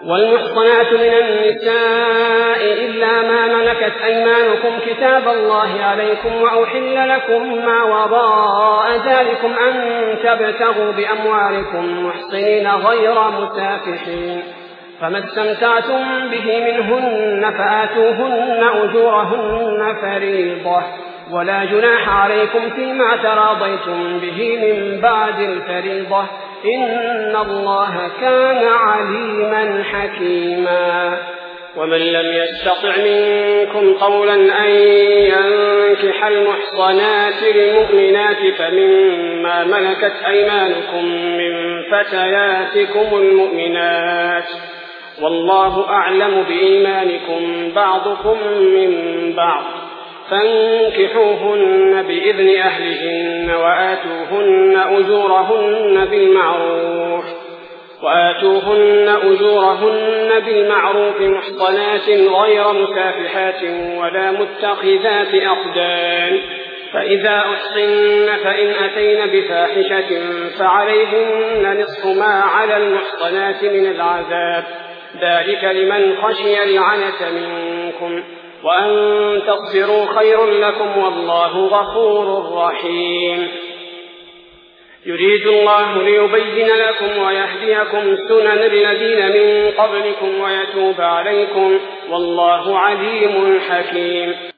والمحصنات من النساء إلا ما ملكت أيمانكم كتاب الله عليكم وأحل لكم ما وراء ذلكم أن تبتغوا بأموالكم محصنين غير مسافحين، فما استمتعتم به منهن فآتوهن أجورهن فريضة، ولا جناح عليكم فيما تراضيتم به من بعد الفريضة، إن الله كان عليما حكيما. ومن لم يستطع منكم قولا أن ينكح المحصنات المؤمنات فمما ملكت أيمانكم من فتياتكم المؤمنات، والله أعلم بإيمانكم بعضكم من بعض، فانكحوهن بإذن أهلهن وآتوهن أجورهن بالمعروف محصنات غير مسافحات ولا متخذات أخدان، فإذا أحصن فإن أتين بفاحشة فعليهن نصف ما على المحصنات من العذاب، ذلك لمن خشي العنة منكم، وأن تصبروا خير لكم والله غفور رحيم. يريد الله ليبين لكم ويهديكم سنن الذين من قبلكم ويتوب عليكم، والله عليم حكيم.